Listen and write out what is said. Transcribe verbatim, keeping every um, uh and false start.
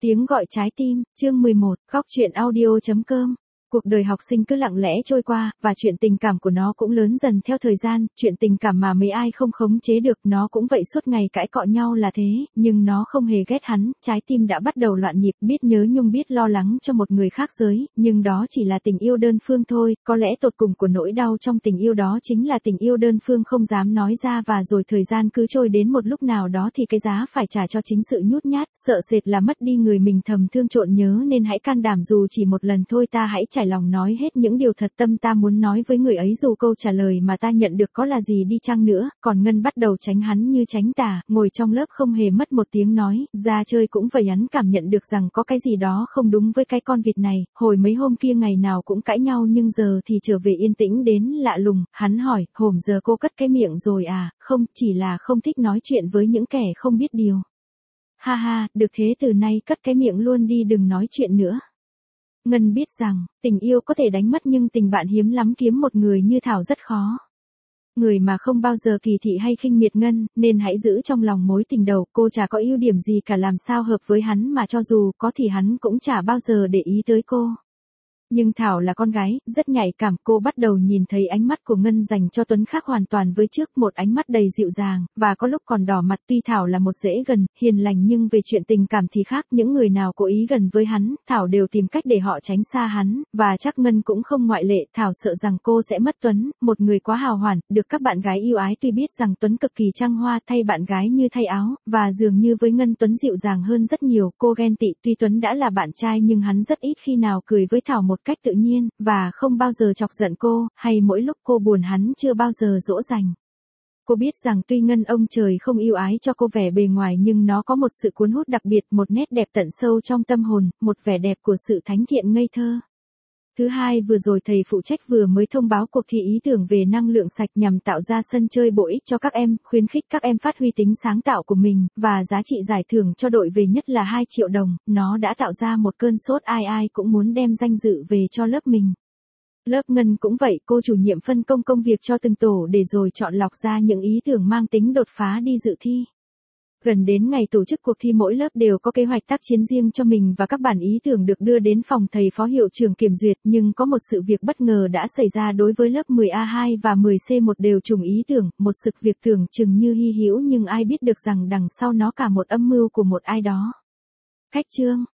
Tiếng gọi trái tim, chương mười một, góc truyện audio.com. Cuộc đời học sinh cứ lặng lẽ trôi qua, và chuyện tình cảm của nó cũng lớn dần theo thời gian, chuyện tình cảm mà mấy ai không khống chế được, nó cũng vậy suốt ngày cãi cọ nhau là thế, nhưng nó không hề ghét hắn, trái tim đã bắt đầu loạn nhịp, biết nhớ nhung biết lo lắng cho một người khác giới, nhưng đó chỉ là tình yêu đơn phương thôi, có lẽ tột cùng của nỗi đau trong tình yêu đó chính là tình yêu đơn phương không dám nói ra và rồi thời gian cứ trôi đến một lúc nào đó thì cái giá phải trả cho chính sự nhút nhát, sợ sệt là mất đi người mình thầm thương trộn nhớ nên hãy can đảm dù chỉ một lần thôi ta hãy trải lòng nói hết những điều thật tâm ta muốn nói với người ấy dù câu trả lời mà ta nhận được có là gì đi chăng nữa, còn Ngân bắt đầu tránh hắn như tránh tà, ngồi trong lớp không hề mất một tiếng nói, ra chơi cũng vậy hắn cảm nhận được rằng có cái gì đó không đúng với cái con vịt này, hồi mấy hôm kia ngày nào cũng cãi nhau nhưng giờ thì trở về yên tĩnh đến lạ lùng, hắn hỏi, hổm giờ cô cất cái miệng rồi à, không, chỉ là không thích nói chuyện với những kẻ không biết điều. Ha ha, được thế từ nay cất cái miệng luôn đi đừng nói chuyện nữa. Ngân biết rằng, tình yêu có thể đánh mất nhưng tình bạn hiếm lắm kiếm một người như Thảo rất khó. Người mà không bao giờ kỳ thị hay khinh miệt Ngân, nên hãy giữ trong lòng mối tình đầu, cô chả có ưu điểm gì cả làm sao hợp với hắn mà cho dù có thì hắn cũng chả bao giờ để ý tới cô. Nhưng Thảo là con gái, rất nhạy cảm, cô bắt đầu nhìn thấy ánh mắt của Ngân dành cho Tuấn khác hoàn toàn với trước, một ánh mắt đầy dịu dàng, và có lúc còn đỏ mặt tuy Thảo là một dễ gần, hiền lành nhưng về chuyện tình cảm thì khác, những người nào cố ý gần với hắn, Thảo đều tìm cách để họ tránh xa hắn, và chắc Ngân cũng không ngoại lệ, Thảo sợ rằng cô sẽ mất Tuấn, một người quá hào hoàn, được các bạn gái yêu ái tuy biết rằng Tuấn cực kỳ trăng hoa thay bạn gái như thay áo, và dường như với Ngân Tuấn dịu dàng hơn rất nhiều, cô ghen tị tuy Tuấn đã là bạn trai nhưng hắn rất ít khi nào cười với Thảo một cách tự nhiên, và không bao giờ chọc giận cô, hay mỗi lúc cô buồn hắn chưa bao giờ dỗ dành. Cô biết rằng tuy Ngân ông trời không yêu ái cho cô vẻ bề ngoài nhưng nó có một sự cuốn hút đặc biệt, một nét đẹp tận sâu trong tâm hồn, một vẻ đẹp của sự thánh thiện ngây thơ. Thứ hai, vừa rồi thầy phụ trách vừa mới thông báo cuộc thi ý tưởng về năng lượng sạch nhằm tạo ra sân chơi bổ ích cho các em, khuyến khích các em phát huy tính sáng tạo của mình, và giá trị giải thưởng cho đội về nhất là hai triệu đồng, nó đã tạo ra một cơn sốt ai ai cũng muốn đem danh dự về cho lớp mình. Lớp Ngân cũng vậy, cô chủ nhiệm phân công công việc cho từng tổ để rồi chọn lọc ra những ý tưởng mang tính đột phá đi dự thi. Gần đến ngày tổ chức cuộc thi mỗi lớp đều có kế hoạch tác chiến riêng cho mình và các bản ý tưởng được đưa đến phòng thầy phó hiệu trưởng kiểm duyệt, nhưng có một sự việc bất ngờ đã xảy ra đối với lớp mười A hai và mười C một đều trùng ý tưởng, một sự việc tưởng chừng như hy hữu nhưng ai biết được rằng đằng sau nó cả một âm mưu của một ai đó. Khách chương,